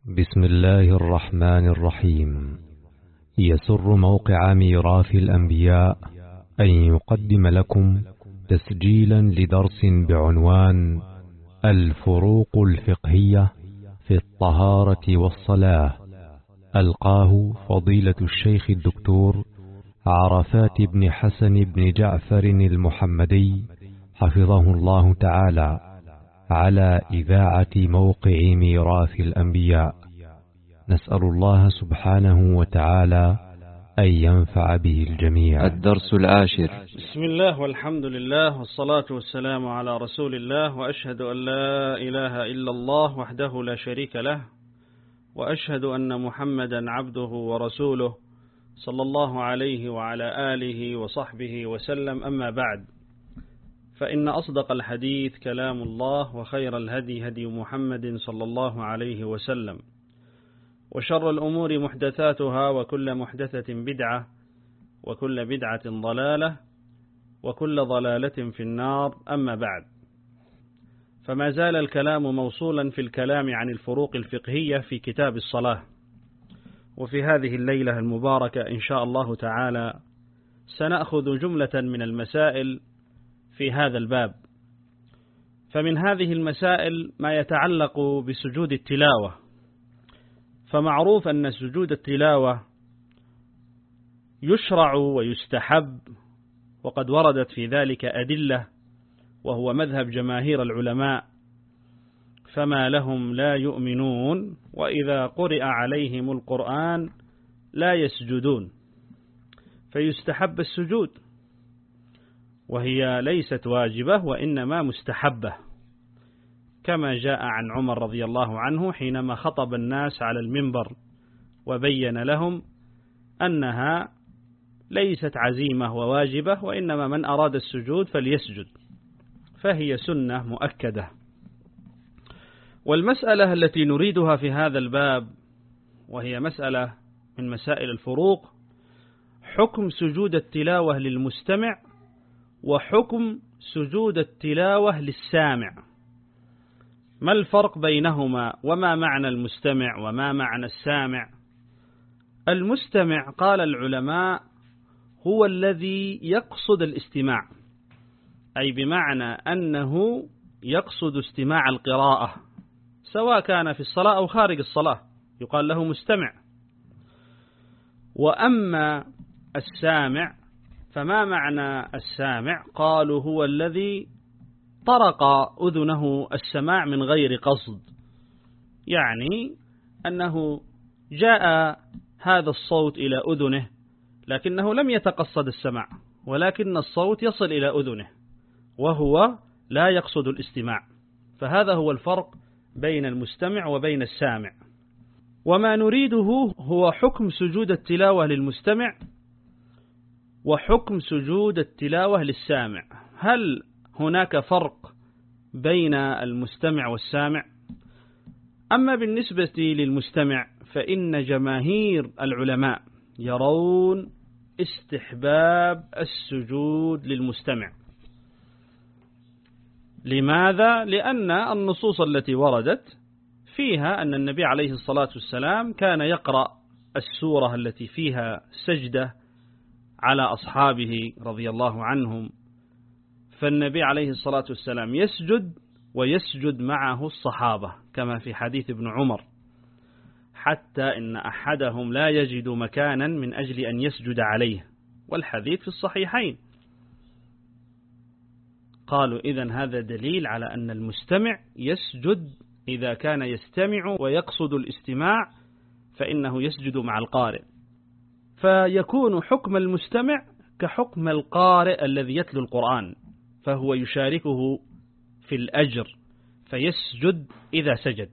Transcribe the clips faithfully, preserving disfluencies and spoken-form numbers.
بسم الله الرحمن الرحيم. يسر موقع ميراث الأنبياء أن يقدم لكم تسجيلا لدرس بعنوان الفروق الفقهية في الطهارة والصلاة، ألقاه فضيلة الشيخ الدكتور عرفات بن حسن بن جعفر المحمدي حفظه الله تعالى على إذاعة موقع ميراث الأنبياء. نسأل الله سبحانه وتعالى أن ينفع به الجميع. الدرس العاشر. بسم الله والحمد لله والصلاة والسلام على رسول الله، وأشهد أن لا إله إلا الله وحده لا شريك له، وأشهد أن محمدا عبده ورسوله صلى الله عليه وعلى آله وصحبه وسلم. أما بعد، فإن أصدق الحديث كلام الله، وخير الهدي هدي محمد صلى الله عليه وسلم، وشر الأمور محدثاتها، وكل محدثة بدعة، وكل بدعة ضلالة، وكل ضلالة في النار. أما بعد، فما زال الكلام موصولا في الكلام عن الفروق الفقهية في كتاب الصلاة، وفي هذه الليلة المباركة إن شاء الله تعالى سنأخذ جملة من المسائل في هذا الباب. فمن هذه المسائل ما يتعلق بسجود التلاوة. فمعروف أن سجود التلاوة يشرع ويستحب، وقد وردت في ذلك أدلة، وهو مذهب جماهير العلماء. فما لهم لا يؤمنون وإذا قرئ عليهم القرآن لا يسجدون، فيستحب السجود، وهي ليست واجبة وإنما مستحبة، كما جاء عن عمر رضي الله عنه حينما خطب الناس على المنبر وبين لهم أنها ليست عزيمة وواجبة، وإنما من أراد السجود فليسجد، فهي سنة مؤكدة. والمسألة التي نريدها في هذا الباب، وهي مسألة من مسائل الفروق، حكم سجود التلاوة للمستمع وحكم سجود التلاوة للسامع. ما الفرق بينهما، وما معنى المستمع وما معنى السامع؟ المستمع قال العلماء هو الذي يقصد الاستماع، أي بمعنى أنه يقصد استماع القراءة، سواء كان في الصلاة أو خارج الصلاة، يقال له مستمع. وأما السامع، فما معنى السامع؟ قالوا هو الذي طرق أذنه السماع من غير قصد، يعني أنه جاء هذا الصوت إلى أذنه لكنه لم يتقصد السماع، ولكن الصوت يصل إلى أذنه وهو لا يقصد الاستماع. فهذا هو الفرق بين المستمع وبين السامع. وما نريده هو حكم سجود التلاوة للمستمع وحكم سجود التلاوة للسامع. هل هناك فرق بين المستمع والسامع؟ أما بالنسبة للمستمع فإن جماهير العلماء يرون استحباب السجود للمستمع. لماذا؟ لأن النصوص التي وردت فيها أن النبي عليه الصلاة والسلام كان يقرأ السورة التي فيها سجدة على أصحابه رضي الله عنهم، فالنبي عليه الصلاة والسلام يسجد ويسجد معه الصحابة، كما في حديث ابن عمر، حتى إن أحدهم لا يجد مكانا من أجل أن يسجد عليه، والحديث في الصحيحين. قالوا إذن هذا دليل على أن المستمع يسجد إذا كان يستمع ويقصد الاستماع، فإنه يسجد مع القارئ، فيكون حكم المستمع كحكم القارئ الذي يتلو القرآن، فهو يشاركه في الأجر فيسجد إذا سجد.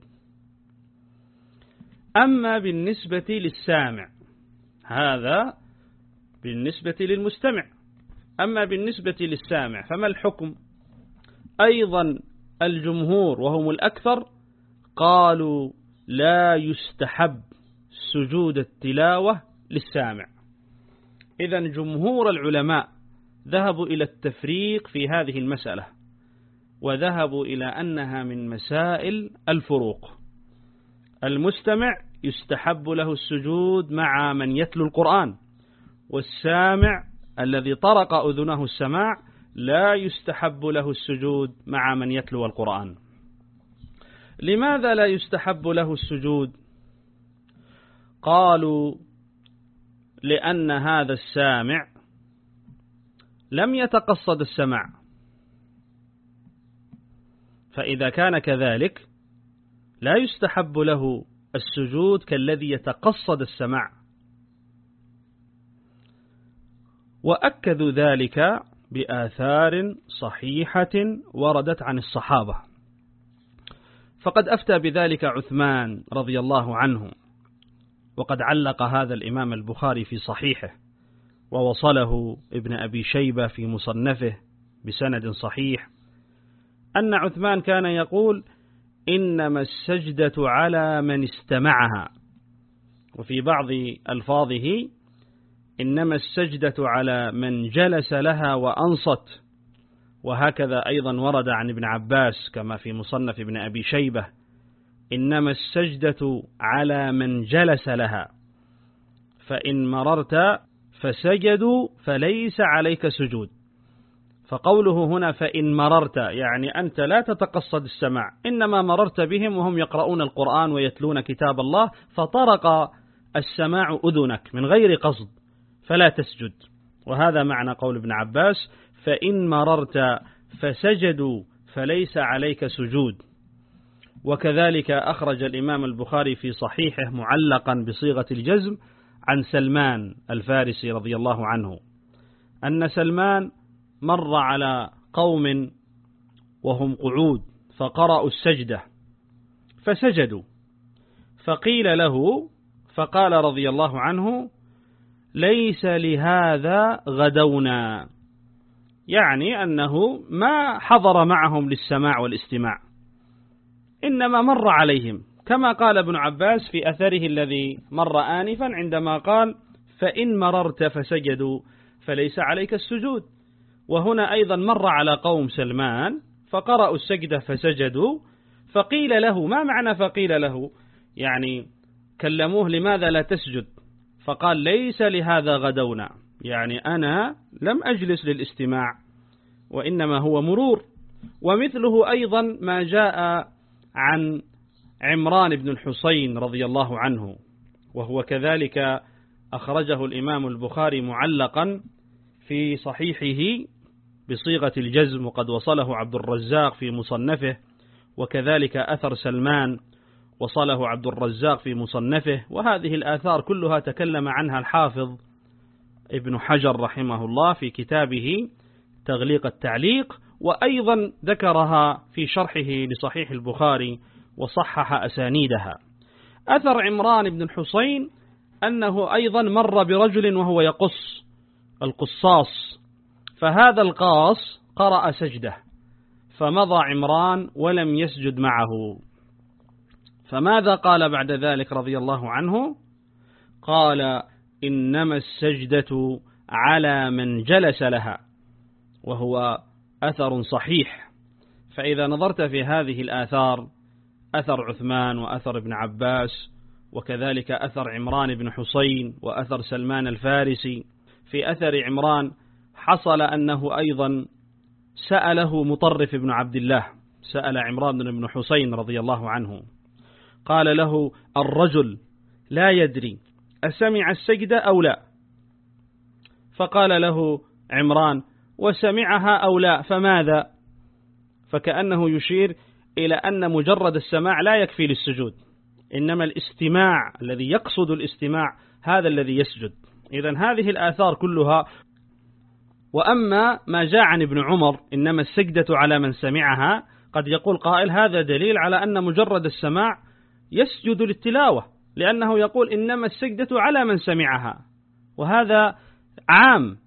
أما بالنسبة للسامع، هذا بالنسبة للمستمع. أما بالنسبة للسامع فما الحكم؟ أيضا الجمهور وهم الأكثر قالوا لا يستحب سجود التلاوة للسامع. إذن جمهور العلماء ذهبوا إلى التفريق في هذه المسألة، وذهبوا إلى أنها من مسائل الفروق. المستمع يستحب له السجود مع من يتلو القرآن، والسامع الذي طرق أذنه السماع لا يستحب له السجود مع من يتلو القرآن. لماذا لا يستحب له السجود؟ قالوا لأن هذا السامع لم يتقصد السماع، فإذا كان كذلك لا يستحب له السجود كالذي يتقصد السماع. وأكدوا ذلك بآثار صحيحة وردت عن الصحابة، فقد أفتى بذلك عثمان رضي الله عنه، وقد علق هذا الإمام البخاري في صحيحه، ووصله ابن أبي شيبة في مصنفه بسند صحيح، أن عثمان كان يقول: إنما السجدة على من استمعها، وفي بعض ألفاظه: إنما السجدة على من جلس لها وأنصت. وهكذا أيضا ورد عن ابن عباس كما في مصنف ابن أبي شيبة: إنما السجدة على من جلس لها، فإن مررت فسجدوا فليس عليك سجود. فقوله هنا فإن مررت يعني أنت لا تتقصد السماع، إنما مررت بهم وهم يقرؤون القرآن ويتلون كتاب الله، فطرق السماع أذنك من غير قصد فلا تسجد. وهذا معنى قول ابن عباس: فإن مررت فسجدوا فليس عليك سجود. وكذلك أخرج الإمام البخاري في صحيحه معلقا بصيغة الجزم عن سلمان الفارسي رضي الله عنه أن سلمان مر على قوم وهم قعود فقرأوا السجدة فسجدوا، فقيل له فقال رضي الله عنه: ليس لهذا غدونا، يعني أنه ما حضر معهم للسماع والاستماع، إنما مر عليهم، كما قال ابن عباس في أثره الذي مر آنفا عندما قال: فإن مررت فسجدوا فليس عليك السجود. وهنا أيضا مر على قوم سلمان فقرأوا السجدة فسجدوا، فقيل له، ما معنى فقيل له؟ يعني كلموه: لماذا لا تسجد؟ فقال: ليس لهذا غدونا، يعني أنا لم أجلس للاستماع وإنما هو مرور. ومثله أيضا ما جاء عن عمران بن الحصين رضي الله عنه، وهو كذلك أخرجه الإمام البخاري معلقا في صحيحه بصيغة الجزم، وقد وصله عبد الرزاق في مصنفه، وكذلك أثر سلمان وصله عبد الرزاق في مصنفه. وهذه الآثار كلها تكلم عنها الحافظ ابن حجر رحمه الله في كتابه تغليق التعليق، وأيضا ذكرها في شرحه لصحيح البخاري وصحح أسانيدها. أثر عمران بن الحصين أنه أيضا مر برجل وهو يقص القصاص، فهذا القاص قرأ سجده فمضى عمران ولم يسجد معه. فماذا قال بعد ذلك رضي الله عنه؟ قال: إنما السجدة على من جلس لها، وهو أثر صحيح. فإذا نظرت في هذه الآثار، أثر عثمان وأثر ابن عباس وكذلك أثر عمران بن حصين وأثر سلمان الفارسي، في أثر عمران حصل أنه أيضا سأله مطرف بن عبد الله، سأل عمران بن حصين رضي الله عنه، قال له: الرجل لا يدري أسمع السجدة أو لا؟ فقال له عمران: وسمعها أو لا فماذا؟ فكأنه يشير إلى أن مجرد السماع لا يكفي للسجود، إنما الاستماع الذي يقصد الاستماع هذا الذي يسجد. إذن هذه الآثار كلها. وأما ما جاء عن ابن عمر إنما السجدة على من سمعها، قد يقول قائل: هذا دليل على أن مجرد السماع يسجد للتلاوة، لأنه يقول إنما السجدة على من سمعها، وهذا عام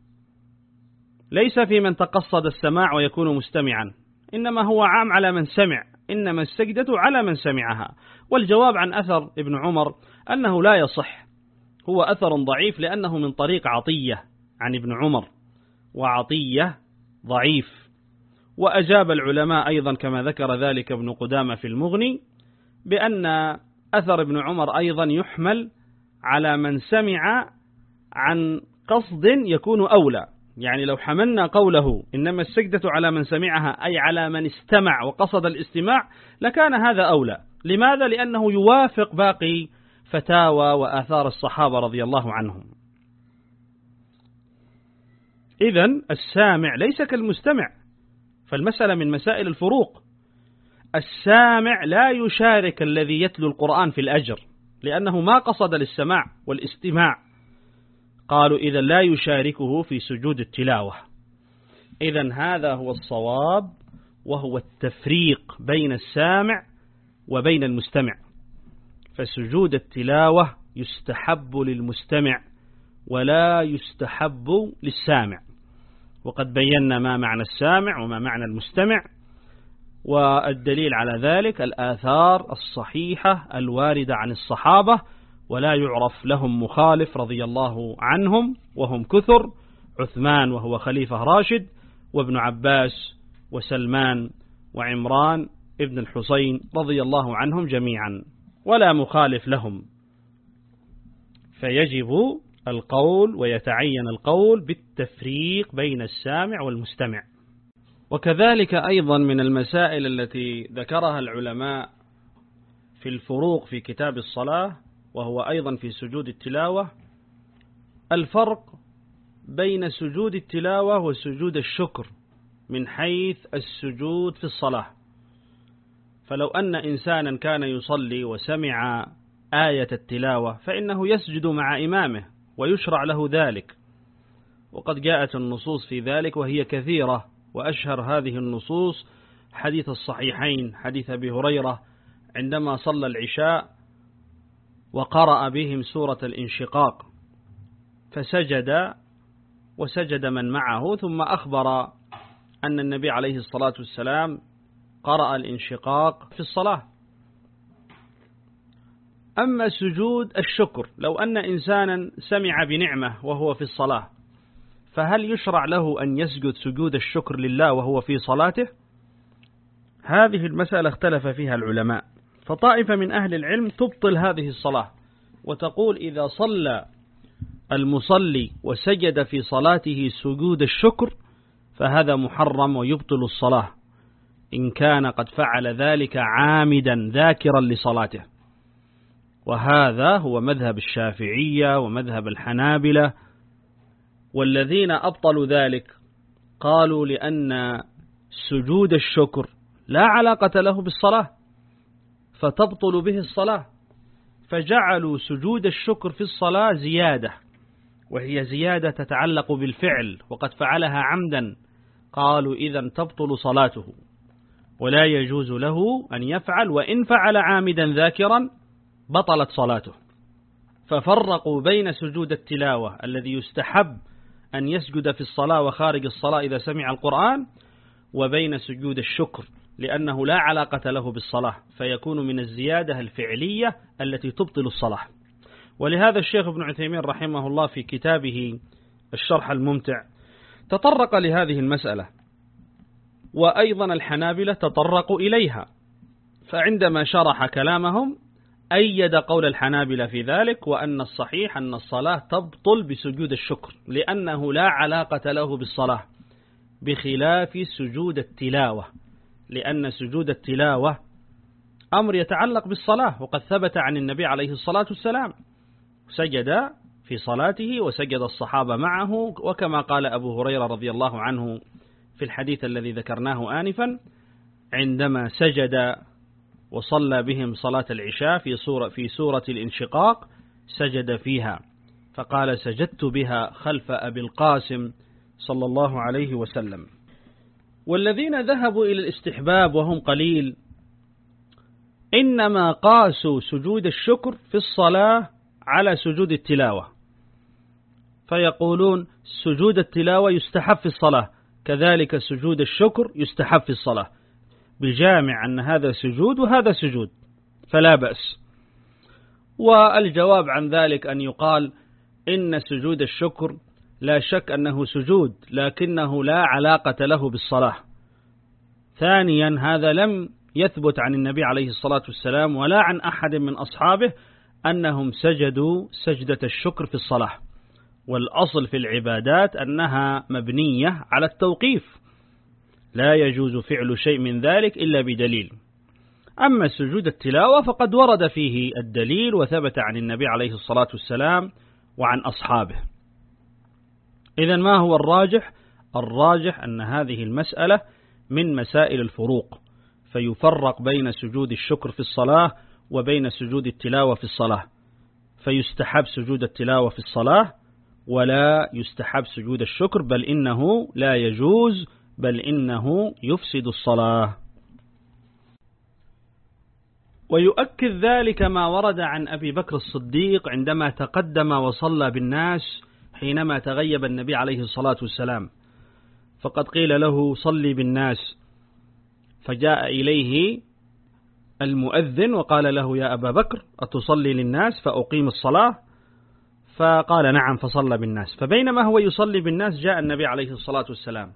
ليس في من تقصد السماع ويكون مستمعا، إنما هو عام على من سمع، إنما السجدة على من سمعها. والجواب عن أثر ابن عمر أنه لا يصح، هو أثر ضعيف لأنه من طريق عطية عن ابن عمر، وعطية ضعيف. وأجاب العلماء أيضا كما ذكر ذلك ابن قدامة في المغني بأن أثر ابن عمر أيضا يحمل على من سمع عن قصد يكون أولى، يعني لو حملنا قوله إنما السجدة على من سمعها أي على من استمع وقصد الاستماع لكان هذا أولى. لماذا؟ لأنه يوافق باقي فتاوى وآثار الصحابة رضي الله عنهم. إذن السامع ليس كالمستمع، فالمسألة من مسائل الفروق. السامع لا يشارك الذي يتلو القرآن في الأجر لأنه ما قصد للسماع والاستماع، قالوا إذا لا يشاركه في سجود التلاوة. إذن هذا هو الصواب، وهو التفريق بين السامع وبين المستمع. فسجود التلاوة يستحب للمستمع ولا يستحب للسامع، وقد بينا ما معنى السامع وما معنى المستمع، والدليل على ذلك الآثار الصحيحة الواردة عن الصحابة، ولا يعرف لهم مخالف رضي الله عنهم، وهم كثر: عثمان وهو خليفة راشد، وابن عباس وسلمان وعمران ابن الحسين رضي الله عنهم جميعا، ولا مخالف لهم. فيجب القول ويتعين القول بالتفريق بين السامع والمستمع. وكذلك أيضا من المسائل التي ذكرها العلماء في الفروق في كتاب الصلاة، وهو أيضا في سجود التلاوة، الفرق بين سجود التلاوة وسجود الشكر من حيث السجود في الصلاة. فلو أن إنسانا كان يصلي وسمع آية التلاوة فإنه يسجد مع إمامه ويشرع له ذلك، وقد جاءت النصوص في ذلك وهي كثيرة، وأشهر هذه النصوص حديث الصحيحين، حديث أبي هريرة عندما صلى العشاء وقرأ بهم سورة الانشقاق فسجد وسجد من معه، ثم أخبر أن النبي عليه الصلاة والسلام قرأ الانشقاق في الصلاة. أما سجود الشكر، لو أن إنسانا سمع بنعمة وهو في الصلاة، فهل يشرع له أن يسجد سجود الشكر لله وهو في صلاته؟ هذه المسألة اختلف فيها العلماء، فطائفة من أهل العلم تبطل هذه الصلاة وتقول إذا صلى المصلي وسجد في صلاته سجود الشكر فهذا محرم ويبطل الصلاة إن كان قد فعل ذلك عامدا ذاكرا لصلاته. وهذا هو مذهب الشافعية ومذهب الحنابلة، والذين أبطلوا ذلك قالوا لأن سجود الشكر لا علاقة له بالصلاة فتبطل به الصلاة، فجعلوا سجود الشكر في الصلاة زيادة، وهي زيادة تتعلق بالفعل وقد فعلها عمدا، قالوا إذن تبطل صلاته ولا يجوز له أن يفعل، وإن فعل عامدا ذاكرا بطلت صلاته. ففرقوا بين سجود التلاوة الذي يستحب أن يسجد في الصلاة وخارج الصلاة إذا سمع القرآن، وبين سجود الشكر لأنه لا علاقة له بالصلاة فيكون من الزيادة الفعلية التي تبطل الصلاة. ولهذا الشيخ ابن عثيمين رحمه الله في كتابه الشرح الممتع تطرق لهذه المسألة، وأيضا الحنابلة تطرقوا إليها، فعندما شرح كلامهم أيد قول الحنابلة في ذلك، وأن الصحيح أن الصلاة تبطل بسجود الشكر لأنه لا علاقة له بالصلاة، بخلاف سجود التلاوة، لأن سجود التلاوة أمر يتعلق بالصلاة، وقد ثبت عن النبي عليه الصلاة والسلام سجد في صلاته وسجد الصحابة معه، وكما قال أبو هريرة رضي الله عنه في الحديث الذي ذكرناه آنفا عندما سجد وصلى بهم صلاة العشاء في سورة, في سورة الانشقاق سجد فيها، فقال سجدت بها خلف أبي القاسم صلى الله عليه وسلم. والذين ذهبوا إلى الاستحباب وهم قليل إنما قاسوا سجود الشكر في الصلاة على سجود التلاوة، فيقولون سجود التلاوة يستحب في الصلاة كذلك سجود الشكر يستحب في الصلاة، بجامع أن هذا سجود وهذا سجود فلا بأس. والجواب عن ذلك أن يقال إن سجود الشكر لا شك أنه سجود لكنه لا علاقة له بالصلاة. ثانيا هذا لم يثبت عن النبي عليه الصلاة والسلام ولا عن أحد من أصحابه أنهم سجدوا سجدة الشكر في الصلاة. والأصل في العبادات أنها مبنية على التوقيف، لا يجوز فعل شيء من ذلك إلا بدليل. أما سجود التلاوة فقد ورد فيه الدليل وثبت عن النبي عليه الصلاة والسلام وعن أصحابه. إذن ما هو الراجح؟ الراجح أن هذه المسألة من مسائل الفروق، فيفرق بين سجود الشكر في الصلاة وبين سجود التلاوة في الصلاة، فيستحب سجود التلاوة في الصلاة ولا يستحب سجود الشكر، بل إنه لا يجوز، بل إنه يفسد الصلاة. ويؤكد ذلك ما ورد عن أبي بكر الصديق عندما تقدم وصلى بالناس حينما تغيب النبي عليه الصلاة والسلام، فقد قيل له صلي بالناس، فجاء إليه المؤذن وقال له يا أبا بكر أتصلي للناس فأقيم الصلاة؟ فقال نعم، فصلى بالناس. فبينما هو يصلي بالناس جاء النبي عليه الصلاة والسلام،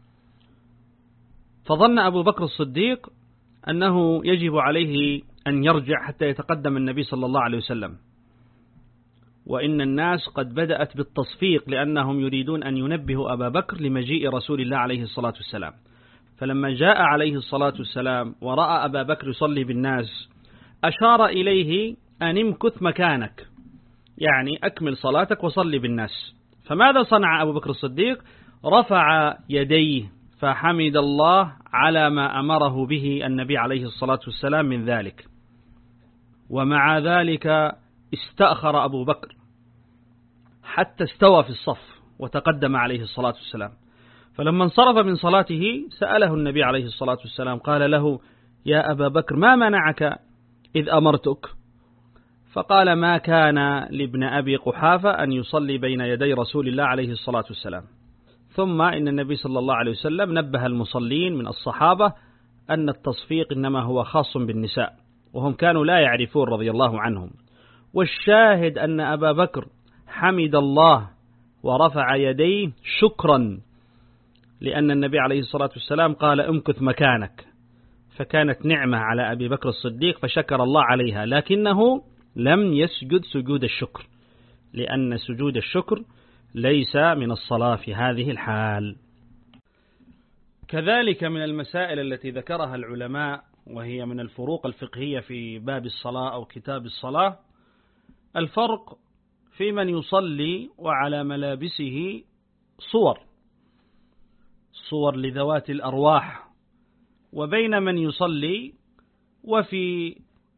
فظن أبو بكر الصديق أنه يجب عليه أن يرجع حتى يتقدم النبي صلى الله عليه وسلم، وإن الناس قد بدأت بالتصفيق لأنهم يريدون أن ينبهوا أبا بكر لمجيء رسول الله عليه الصلاة والسلام. فلما جاء عليه الصلاة والسلام ورأى أبا بكر يصلي بالناس أشار إليه أن امكث مكانك، يعني أكمل صلاتك وصلي بالناس. فماذا صنع أبو بكر الصديق؟ رفع يديه فحمد الله على ما أمره به النبي عليه الصلاة والسلام من ذلك. ومع ذلك استأخر أبو بكر حتى استوى في الصف وتقدم عليه الصلاة والسلام. فلما انصرف من صلاته سأله النبي عليه الصلاة والسلام قال له يا أبا بكر ما منعك إذ أمرتك؟ فقال ما كان لابن أبي قحافة أن يصلي بين يدي رسول الله عليه الصلاة والسلام. ثم إن النبي صلى الله عليه وسلم نبه المصلين من الصحابة أن التصفيق إنما هو خاص بالنساء، وهم كانوا لا يعرفون رضي الله عنهم. والشاهد أن أبا بكر حمد الله ورفع يديه شكرا لأن النبي عليه الصلاة والسلام قال امكث مكانك، فكانت نعمة على أبي بكر الصديق فشكر الله عليها، لكنه لم يسجد سجود الشكر، لأن سجود الشكر ليس من الصلاة في هذه الحال. كذلك من المسائل التي ذكرها العلماء وهي من الفروق الفقهية في باب الصلاة أو كتاب الصلاة، الفرق في من يصلي وعلى ملابسه صور صور لذوات الأرواح، وبين من يصلي وفي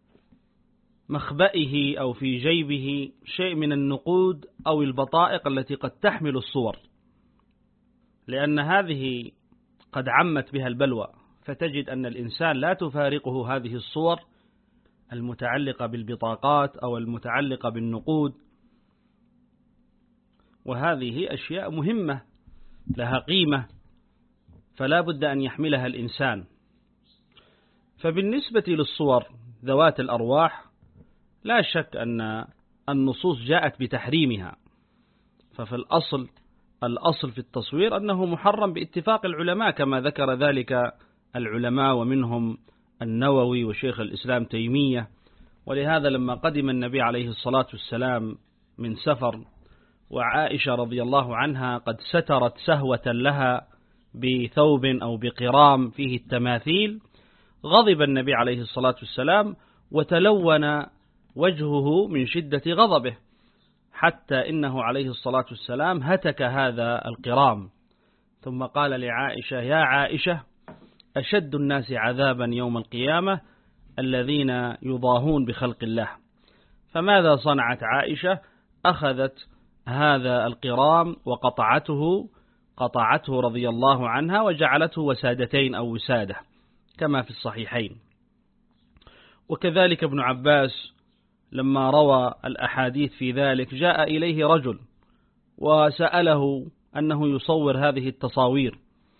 مخبئه أو في جيبه شيء من النقود أو البطائق التي قد تحمل الصور، لأن هذه قد عمت بها البلوى، فتجد أن الإنسان لا تفارقه هذه الصور المتعلقة بالبطاقات أو المتعلقة بالنقود، وهذه أشياء مهمة لها قيمة فلا بد أن يحملها الإنسان. فبالنسبة للصور ذوات الأرواح لا شك أن النصوص جاءت بتحريمها، ففي الأصل الأصل في التصوير أنه محرم باتفاق العلماء كما ذكر ذلك العلماء ومنهم النووي وشيخ الإسلام تيمية. ولهذا لما قدم النبي عليه الصلاة والسلام من سفر وعائشة رضي الله عنها قد سترت سهوة لها بثوب أو بقرام فيه التماثيل، غضب النبي عليه الصلاة والسلام وتلون وجهه من شدة غضبه، حتى إنه عليه الصلاة والسلام هتك هذا القرام، ثم قال لعائشة يا عائشة أشد الناس عذابا يوم القيامة الذين يضاهون بخلق الله. فماذا صنعت عائشة؟ أخذت هذا القرام وقطعته قطعته رضي الله عنها وجعلته وسادتين أو وسادة كما في الصحيحين. وكذلك ابن عباس لما روى الأحاديث في ذلك جاء إليه رجل وسأله أنه يصور هذه التصاوير،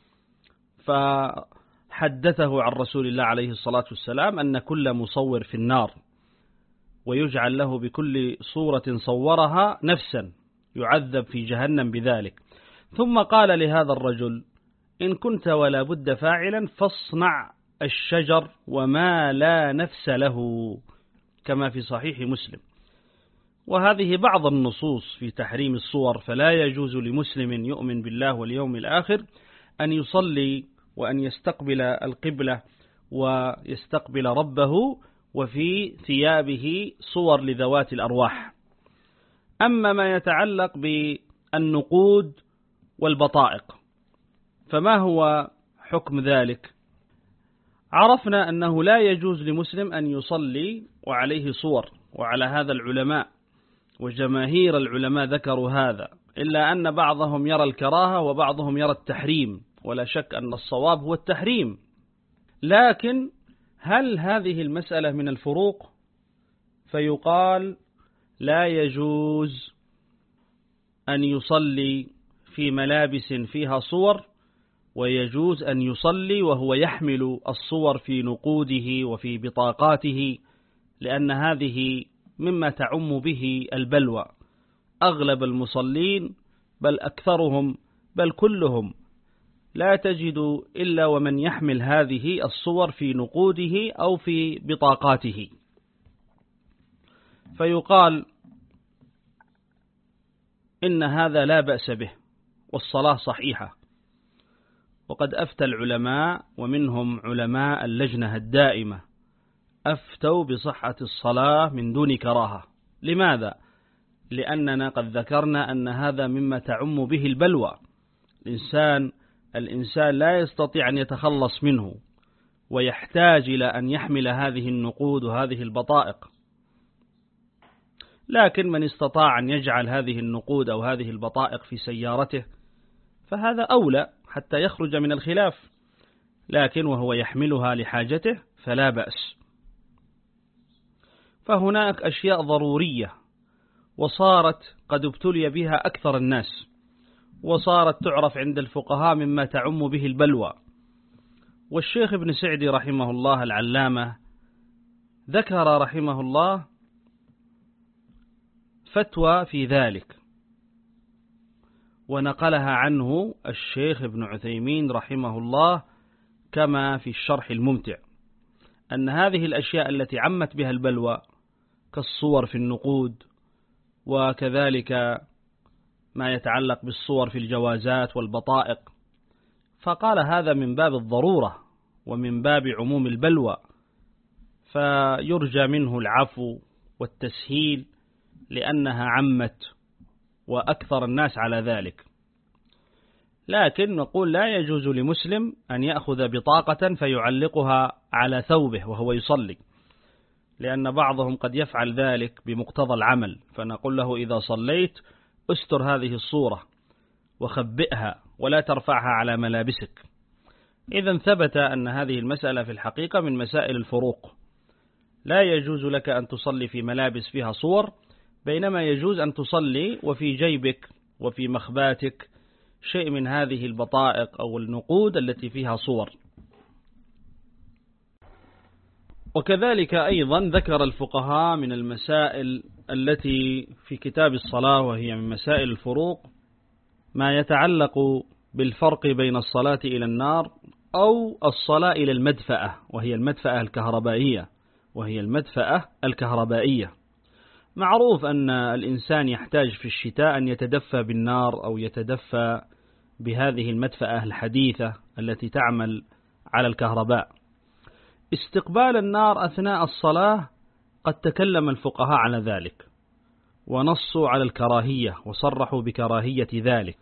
فحدثه عن رسول الله عليه الصلاة والسلام أن كل مصور في النار، ويجعل له بكل صورة صورها نفسا يعذب في جهنم بذلك. ثم قال لهذا الرجل إن كنت ولا بد فاعلا فاصنع الشجر وما لا نفس له، كما في صحيح مسلم. وهذه بعض النصوص في تحريم الصور. فلا يجوز لمسلم يؤمن بالله واليوم الآخر أن يصلي وأن يستقبل القبلة ويستقبل ربه وفي ثيابه صور لذوات الأرواح. أما ما يتعلق بالنقود والبطائق فما هو حكم ذلك؟ عرفنا أنه لا يجوز لمسلم أن يصلي وعليه صور، وعلى هذا العلماء وجماهير العلماء ذكروا هذا، إلا أن بعضهم يرى الكراهة وبعضهم يرى التحريم، ولا شك أن الصواب هو التحريم. لكن هل هذه المسألة من الفروق؟ فيقال لا يجوز أن يصلي في ملابس فيها صور، ويجوز أن يصلي وهو يحمل الصور في نقوده وفي بطاقاته، لأن هذه مما تعم به البلوى. أغلب المصلين بل أكثرهم بل كلهم لا تجد إلا ومن يحمل هذه الصور في نقوده أو في بطاقاته. فيقال إن هذا لا بأس به والصلاة صحيحة. وقد أفتى العلماء ومنهم علماء اللجنة الدائمة أفتوا بصحة الصلاة من دون كراهة. لماذا؟ لأننا قد ذكرنا أن هذا مما تعم به البلوى. الإنسان الإنسان لا يستطيع أن يتخلص منه، ويحتاج إلى أن يحمل هذه النقود وهذه البطائق. لكن من استطاع أن يجعل هذه النقود أو هذه البطائق في سيارته فهذا أولى حتى يخرج من الخلاف، لكن وهو يحملها لحاجته فلا بأس. فهناك أشياء ضرورية وصارت قد ابتلي بها أكثر الناس، وصارت تعرف عند الفقهاء مما تعم به البلوى. والشيخ ابن سعدي رحمه الله العلامة ذكر رحمه الله فتوى في ذلك، ونقلها عنه الشيخ ابن عثيمين رحمه الله كما في الشرح الممتع، أن هذه الأشياء التي عمت بها البلوى كالصور في النقود، وكذلك ما يتعلق بالصور في الجوازات والبطائق، فقال هذا من باب الضرورة ومن باب عموم البلوى، فيرجى منه العفو والتسهيل لأنها عمت وأكثر الناس على ذلك. لكن نقول لا يجوز لمسلم أن يأخذ بطاقة فيعلقها على ثوبه وهو يصلي، لأن بعضهم قد يفعل ذلك بمقتضى العمل، فنقول له إذا صليت استر هذه الصورة وخبئها ولا ترفعها على ملابسك. إذن ثبت أن هذه المسألة في الحقيقة من مسائل الفروق. لا يجوز لك أن تصلي في ملابس فيها صور، بينما يجوز أن تصلي وفي جيبك وفي مخباتك شيء من هذه البطائق أو النقود التي فيها صور. وكذلك أيضا ذكر الفقهاء من المسائل التي في كتاب الصلاة وهي من مسائل الفروق ما يتعلق بالفرق بين الصلاة إلى النار أو الصلاة إلى المدفأة، وهي المدفأة الكهربائية وهي المدفأة الكهربائية. معروف أن الإنسان يحتاج في الشتاء أن يتدفى بالنار أو يتدفى بهذه المدفأة الحديثة التي تعمل على الكهرباء. استقبال النار أثناء الصلاة قد تكلم الفقهاء على ذلك ونصوا على الكراهية وصرحوا بكراهية ذلك.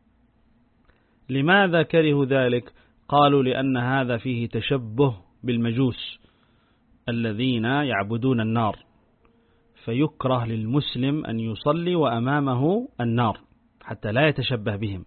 لماذا كرهوا ذلك؟ قالوا لأن هذا فيه تشبه بالمجوس الذين يعبدون النار، فيكره للمسلم أن يصلي وأمامه النار حتى لا يتشبه بهم،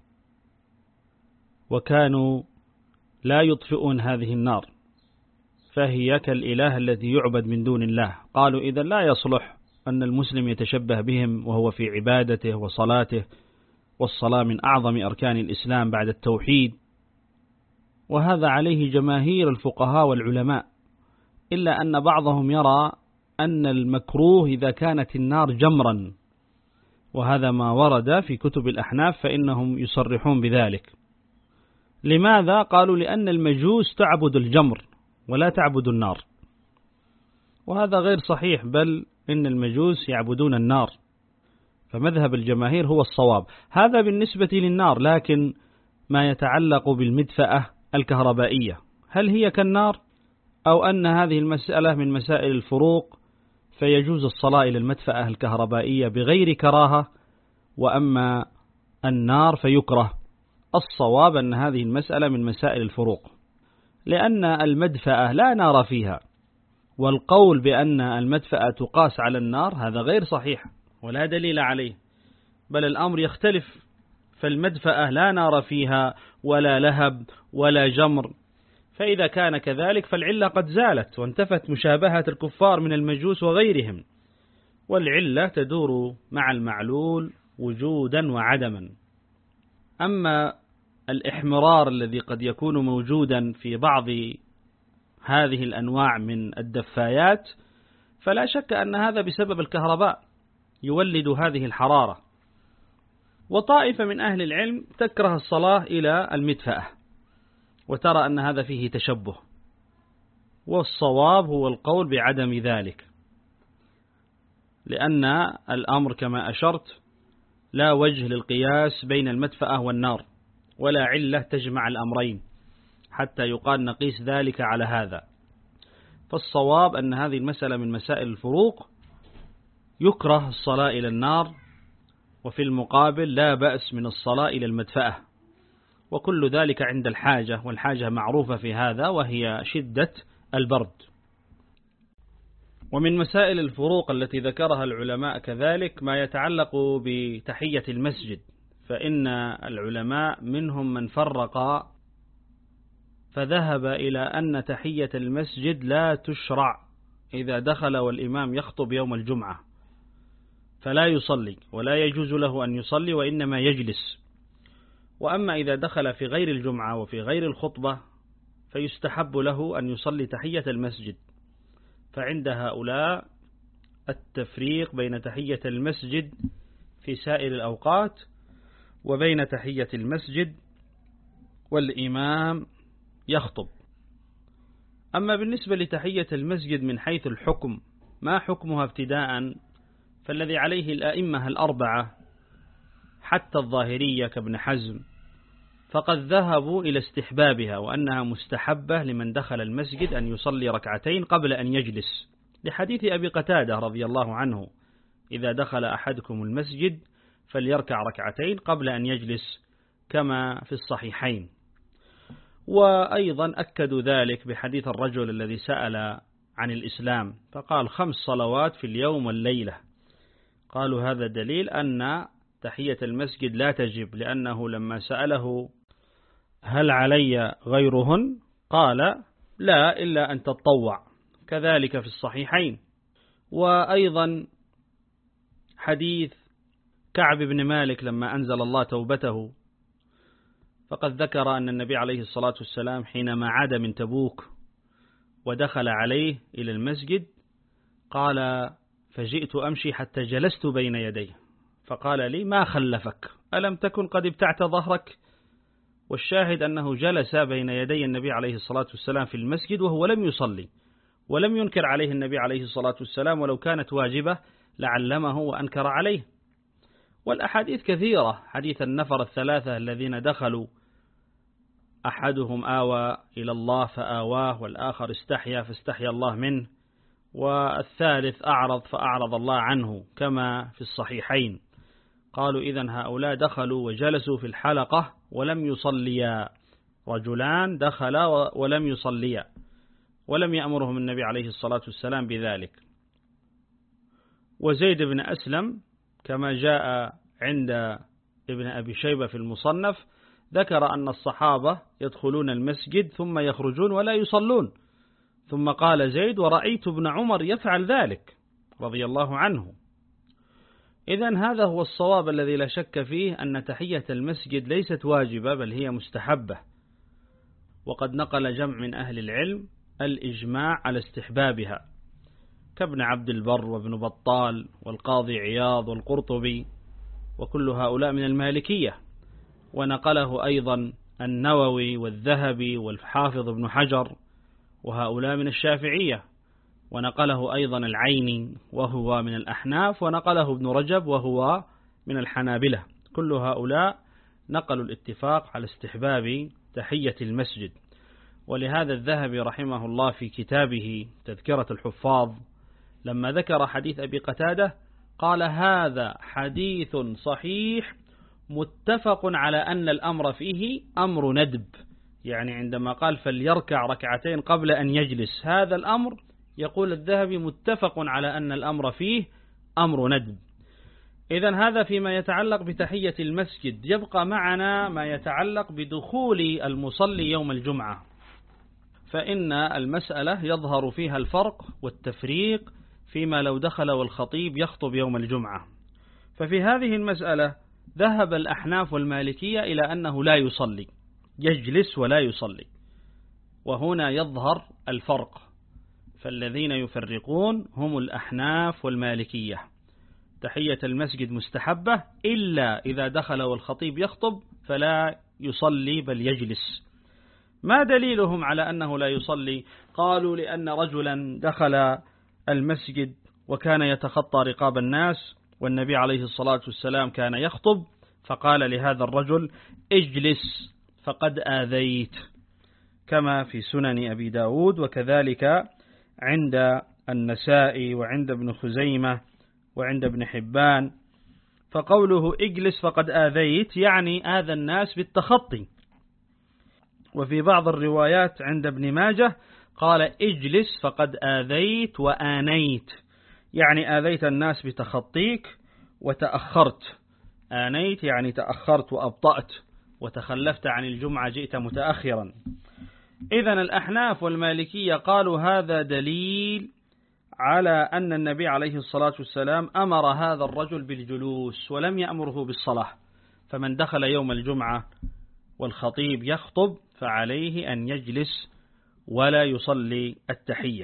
وكانوا لا يطفئون هذه النار فهي كالإله الذي يعبد من دون الله. قالوا إذا لا يصلح أن المسلم يتشبه بهم وهو في عبادته وصلاته، والصلاة من أعظم أركان الإسلام بعد التوحيد، وهذا عليه جماهير الفقهاء والعلماء، إلا أن بعضهم يرى أن المكروه إذا كانت النار جمرا، وهذا ما ورد في كتب الأحناف فإنهم يصرحون بذلك. لماذا؟ قالوا لأن المجوس تعبد الجمر ولا تعبدوا النار. وهذا غير صحيح، بل إن المجوس يعبدون النار، فمذهب الجماهير هو الصواب. هذا بالنسبة للنار، لكن ما يتعلق بالمدفأة الكهربائية هل هي كالنار، أو أن هذه المسألة من مسائل الفروق فيجوز الصلاة إلى المدفأة الكهربائية بغير كراهة، وأما النار فيكره؟ الصواب أن هذه المسألة من مسائل الفروق، لأن المدفأة لا نار فيها، والقول بأن المدفأة تقاس على النار هذا غير صحيح ولا دليل عليه، بل الأمر يختلف. فالمدفأة لا نار فيها ولا لهب ولا جمر، فإذا كان كذلك فالعلة قد زالت وانتفت مشابهة الكفار من المجوس وغيرهم، والعلة تدور مع المعلول وجودا وعدما. أما الإحمرار الذي قد يكون موجودا في بعض هذه الأنواع من الدفايات فلا شك أن هذا بسبب الكهرباء يولد هذه الحرارة. وطائفة من أهل العلم تكره الصلاة إلى المدفأة وترى أن هذا فيه تشبه، والصواب هو القول بعدم ذلك، لأن الأمر كما أشرت لا وجه للقياس بين المدفأة والنار، ولا علة تجمع الأمرين حتى يقال نقيس ذلك على هذا. فالصواب أن هذه المسألة من مسائل الفروق، يكره الصلاة إلى النار، وفي المقابل لا بأس من الصلاة إلى المدفأة، وكل ذلك عند الحاجة، والحاجة معروفة في هذا وهي شدة البرد. ومن مسائل الفروق التي ذكرها العلماء كذلك ما يتعلق بتحية المسجد، فإن العلماء منهم من فرق فذهب إلى أن تحية المسجد لا تشرع إذا دخل والإمام يخطب يوم الجمعة، فلا يصلي ولا يجوز له أن يصلي وإنما يجلس. وأما إذا دخل في غير الجمعة وفي غير الخطبة فيستحب له أن يصلي تحية المسجد. فعند هؤلاء التفريق بين تحية المسجد في سائر الأوقات وبين تحية المسجد والإمام يخطب. أما بالنسبة لتحية المسجد من حيث الحكم ما حكمها ابتداء، فالذي عليه الأئمة الأربعة حتى الظاهرية كابن حزم فقد ذهبوا إلى استحبابها، وأنها مستحبة لمن دخل المسجد أن يصلي ركعتين قبل أن يجلس، لحديث أبي قتادة رضي الله عنه: إذا دخل أحدكم المسجد فليركع ركعتين قبل أن يجلس، كما في الصحيحين. وأيضا أكدوا ذلك بحديث الرجل الذي سأل عن الإسلام فقال: خمس صلوات في اليوم والليلة. قالوا هذا دليل أن تحية المسجد لا تجب، لأنه لما سأله: هل علي غيرهن؟ قال: لا، إلا أن تتطوع، كذلك في الصحيحين. وأيضا حديث كعب بن مالك لما أنزل الله توبته، فقد ذكر أن النبي عليه الصلاة والسلام حينما عاد من تبوك ودخل عليه إلى المسجد قال: فجئت أمشي حتى جلست بين يديه، فقال لي: ما خلفك؟ ألم تكن قد ابتعت ظهرك؟ والشاهد أنه جلس بين يدي النبي عليه الصلاة والسلام في المسجد وهو لم يصلي، ولم ينكر عليه النبي عليه الصلاة والسلام، ولو كانت واجبة لعلمه وأنكر عليه. والأحاديث كثيرة، حديث النفر الثلاثة الذين دخلوا أحدهم آوى إلى الله فآواه، والآخر استحيا فاستحيا الله منه، والثالث أعرض فأعرض الله عنه، كما في الصحيحين. قالوا: إذن هؤلاء دخلوا وجلسوا في الحلقة ولم يصليا، رجلان دخلا ولم يصليا، ولم يأمرهم النبي عليه الصلاة والسلام بذلك. وزيد بن أسلم كما جاء عند ابن أبي شيبة في المصنف ذكر أن الصحابة يدخلون المسجد ثم يخرجون ولا يصلون، ثم قال زيد: ورأيت ابن عمر يفعل ذلك رضي الله عنه. إذن هذا هو الصواب الذي لا شك فيه، أن تحية المسجد ليست واجبة بل هي مستحبة. وقد نقل جمع من أهل العلم الإجماع على استحبابها، كابن عبد البر وابن بطال والقاضي عياض والقرطبي، وكل هؤلاء من المالكية. ونقله أيضا النووي والذهبي والحافظ ابن حجر وهؤلاء من الشافعية، ونقله أيضا العيني وهو من الأحناف، ونقله ابن رجب وهو من الحنابلة. كل هؤلاء نقلوا الاتفاق على استحباب تحية المسجد. ولهذا الذهبي رحمه الله في كتابه تذكرة الحفاظ لما ذكر حديث أبي قتادة قال: هذا حديث صحيح متفق على أن الأمر فيه أمر ندب، يعني عندما قال فليركع ركعتين قبل أن يجلس، هذا الأمر يقول الذهبي متفق على أن الأمر فيه أمر ندب. إذن هذا فيما يتعلق بتحية المسجد. يبقى معنا ما يتعلق بدخول المصلي يوم الجمعة، فإن المسألة يظهر فيها الفرق والتفريق فيما لو دخل والخطيب يخطب يوم الجمعة. ففي هذه المسألة ذهب الأحناف والمالكية إلى أنه لا يصلي، يجلس ولا يصلي، وهنا يظهر الفرق. فالذين يفرقون هم الأحناف والمالكية. تحية المسجد مستحبة إلا إذا دخل والخطيب يخطب فلا يصلي بل يجلس. ما دليلهم على أنه لا يصلي؟ قالوا لأن رجلا دخل المسجد وكان يتخطى رقاب الناس، والنبي عليه الصلاة والسلام كان يخطب، فقال لهذا الرجل: اجلس فقد آذيت، كما في سنن أبي داود، وكذلك عند النسائي وعند ابن خزيمة وعند ابن حبان. فقوله اجلس فقد آذيت يعني آذى الناس بالتخطي. وفي بعض الروايات عند ابن ماجه قال: اجلس فقد آذيت وآنيت، يعني آذيت الناس بتخطيك وتأخرت. آنيت يعني تأخرت وأبطأت وتخلفت عن الجمعة، جئت متأخرا. إذن الأحناف والمالكية قالوا هذا دليل على أن النبي عليه الصلاة والسلام أمر هذا الرجل بالجلوس ولم يأمره بالصلاة، فمن دخل يوم الجمعة والخطيب يخطب فعليه أن يجلس ولا يصلي التحية.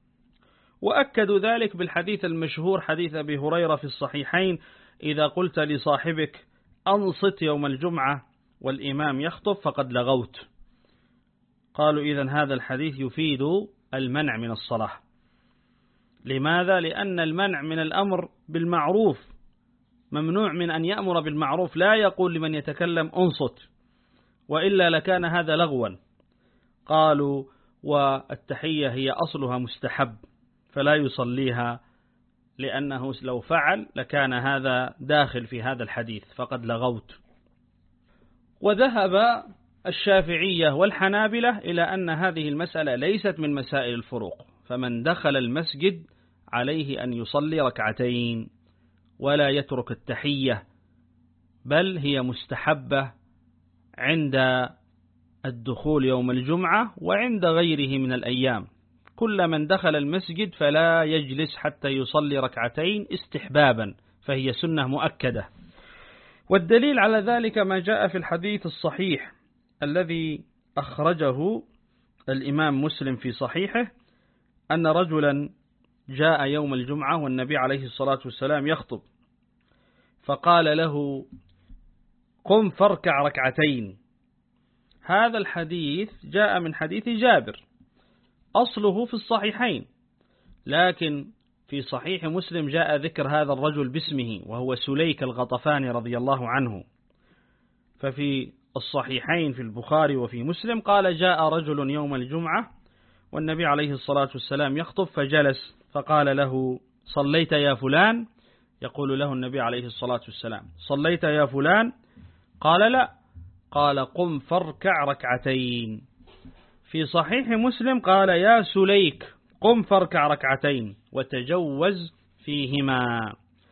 وأكدوا ذلك بالحديث المشهور حديث أبي هريرة في الصحيحين: إذا قلت لصاحبك أنصت يوم الجمعة والإمام يخطب فقد لغوت. قالوا إذن هذا الحديث يفيد المنع من الصلاة. لماذا؟ لأن المنع من الأمر بالمعروف ممنوع من أن يأمر بالمعروف، لا يقول لمن يتكلم أنصت، وإلا لكان هذا لغوا. قالوا والتحية هي أصلها مستحب فلا يصليها، لأنه لو فعل لكان هذا داخل في هذا الحديث فقد لغوت. وذهب الشافعية والحنابلة إلى أن هذه المسألة ليست من مسائل الفروق، فمن دخل المسجد عليه أن يصلي ركعتين ولا يترك التحية، بل هي مستحبة عند الدخول يوم الجمعة وعند غيره من الأيام. كل من دخل المسجد فلا يجلس حتى يصلي ركعتين استحبابا، فهي سنة مؤكدة. والدليل على ذلك ما جاء في الحديث الصحيح الذي أخرجه الإمام مسلم في صحيحه، أن رجلا جاء يوم الجمعة والنبي عليه الصلاة والسلام يخطب، فقال له: قم فاركع ركعتين. هذا الحديث جاء من حديث جابر، أصله في الصحيحين، لكن في صحيح مسلم جاء ذكر هذا الرجل باسمه وهو سليك الغطفاني رضي الله عنه. ففي الصحيحين في البخاري وفي مسلم قال: جاء رجل يوم الجمعة والنبي عليه الصلاة والسلام يخطب فجلس، فقال له: صليت يا فلان؟ يقول له النبي عليه الصلاة والسلام: صليت يا فلان؟ قال: لا. قال: قم فاركع ركعتين. في صحيح مسلم قال: يا سليك قم فاركع ركعتين وتجوز فيهما.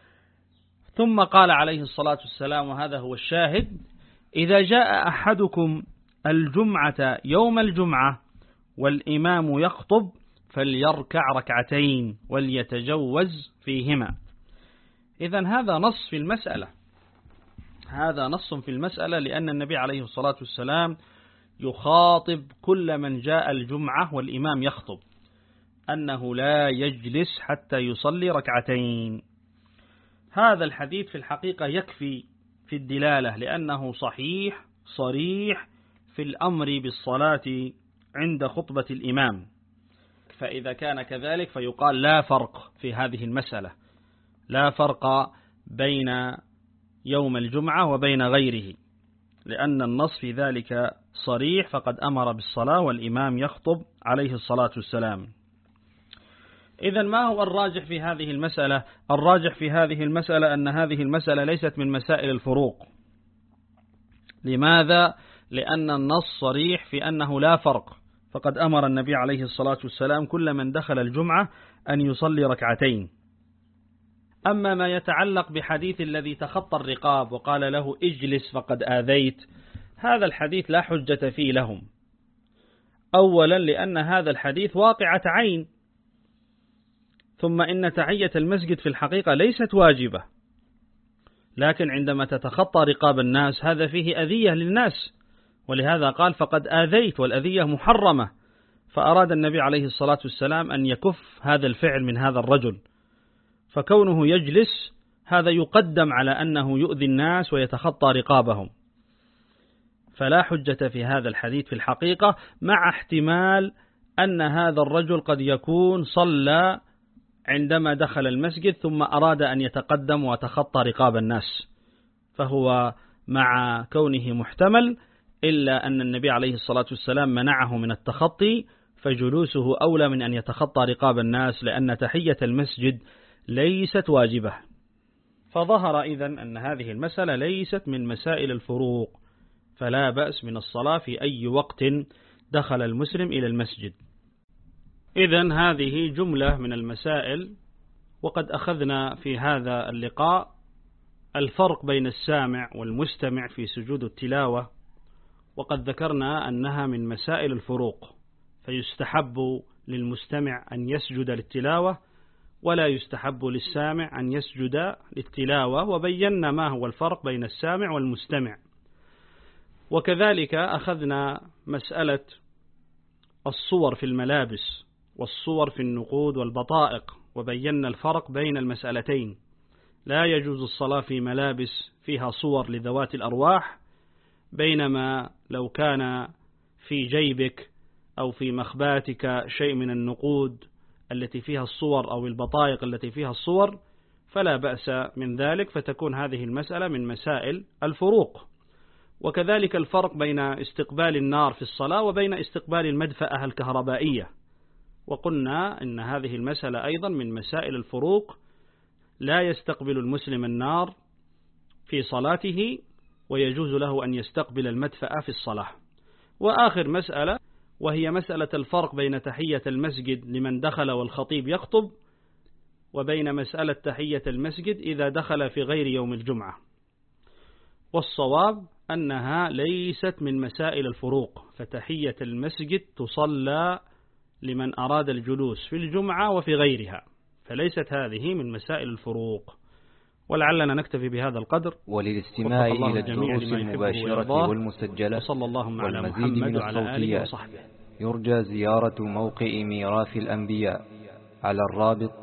ثم قال عليه الصلاة والسلام، وهذا هو الشاهد: إذا جاء أحدكم الجمعة يوم الجمعة والإمام يخطب فليركع ركعتين وليتجوز فيهما. إذن هذا نص في المسألة، هذا نص في المسألة، لأن النبي عليه الصلاة والسلام يخاطب كل من جاء الجمعة والإمام يخطب أنه لا يجلس حتى يصلي ركعتين. هذا الحديث في الحقيقة يكفي في الدلالة، لأنه صحيح صريح في الأمر بالصلاة عند خطبة الإمام. فإذا كان كذلك فيقال لا فرق في هذه المسألة، لا فرق بين يوم الجمعة وبين غيره، لأن النص في ذلك صريح، فقد أمر بالصلاة والإمام يخطب عليه الصلاة والسلام. إذن ما هو الراجح في هذه المسألة؟ الراجح في هذه المسألة أن هذه المسألة ليست من مسائل الفروق. لماذا؟ لأن النص صريح في أنه لا فرق، فقد أمر النبي عليه الصلاة والسلام كل من دخل الجمعة أن يصلي ركعتين. أما ما يتعلق بحديث الذي تخطى الرقاب وقال له اجلس فقد آذيت، هذا الحديث لا حجة فيه لهم. أولا لأن هذا الحديث واقعة عين، ثم إن تحية المسجد في الحقيقة ليست واجبة، لكن عندما تتخطى رقاب الناس هذا فيه أذية للناس، ولهذا قال فقد آذيت، والأذية محرمة، فأراد النبي عليه الصلاة والسلام أن يكف هذا الفعل من هذا الرجل، فكونه يجلس هذا يقدم على أنه يؤذي الناس ويتخطى رقابهم، فلا حجة في هذا الحديث في الحقيقة، مع احتمال أن هذا الرجل قد يكون صلى عندما دخل المسجد ثم أراد أن يتقدم وتخطى رقاب الناس، فهو مع كونه محتمل إلا أن النبي عليه الصلاة والسلام منعه من التخطي، فجلوسه أولى من أن يتخطى رقاب الناس، لأن تحية المسجد ليست واجبة. فظهر إذن أن هذه المسألة ليست من مسائل الفروق، فلا بأس من الصلاة في أي وقت دخل المسلم إلى المسجد. إذن هذه جملة من المسائل، وقد أخذنا في هذا اللقاء الفرق بين السامع والمستمع في سجود التلاوة، وقد ذكرنا أنها من مسائل الفروق، فيستحب للمستمع أن يسجد للتلاوة ولا يستحب للسامع أن يسجد للتلاوة، وبينا ما هو الفرق بين السامع والمستمع. وكذلك أخذنا مسألة الصور في الملابس والصور في النقود والبطائق، وبينا الفرق بين المسألتين. لا يجوز الصلاة في ملابس فيها صور لذوات الأرواح، بينما لو كان في جيبك أو في مخباتك شيء من النقود التي فيها الصور أو البطائق التي فيها الصور فلا بأس من ذلك، فتكون هذه المسألة من مسائل الفروق. وكذلك الفرق بين استقبال النار في الصلاة وبين استقبال المدفأة الكهربائية، وقلنا إن هذه المسألة أيضا من مسائل الفروق، لا يستقبل المسلم النار في صلاته ويجوز له أن يستقبل المدفأة في الصلاة. وآخر مسألة وهي مسألة الفرق بين تحية المسجد لمن دخل والخطيب يخطب، وبين مسألة تحية المسجد إذا دخل في غير يوم الجمعة. والصواب أنها ليست من مسائل الفروق، فتحية المسجد تصلى لمن أراد الجلوس في الجمعة وفي غيرها، فليست هذه من مسائل الفروق. ولعلنا نكتفي بهذا القدر، وللاستماع إلى الدروس المباشرة والمسجلة والمزيد من الصوتيات يرجى زيارة موقع ميراث الأنبياء على الرابط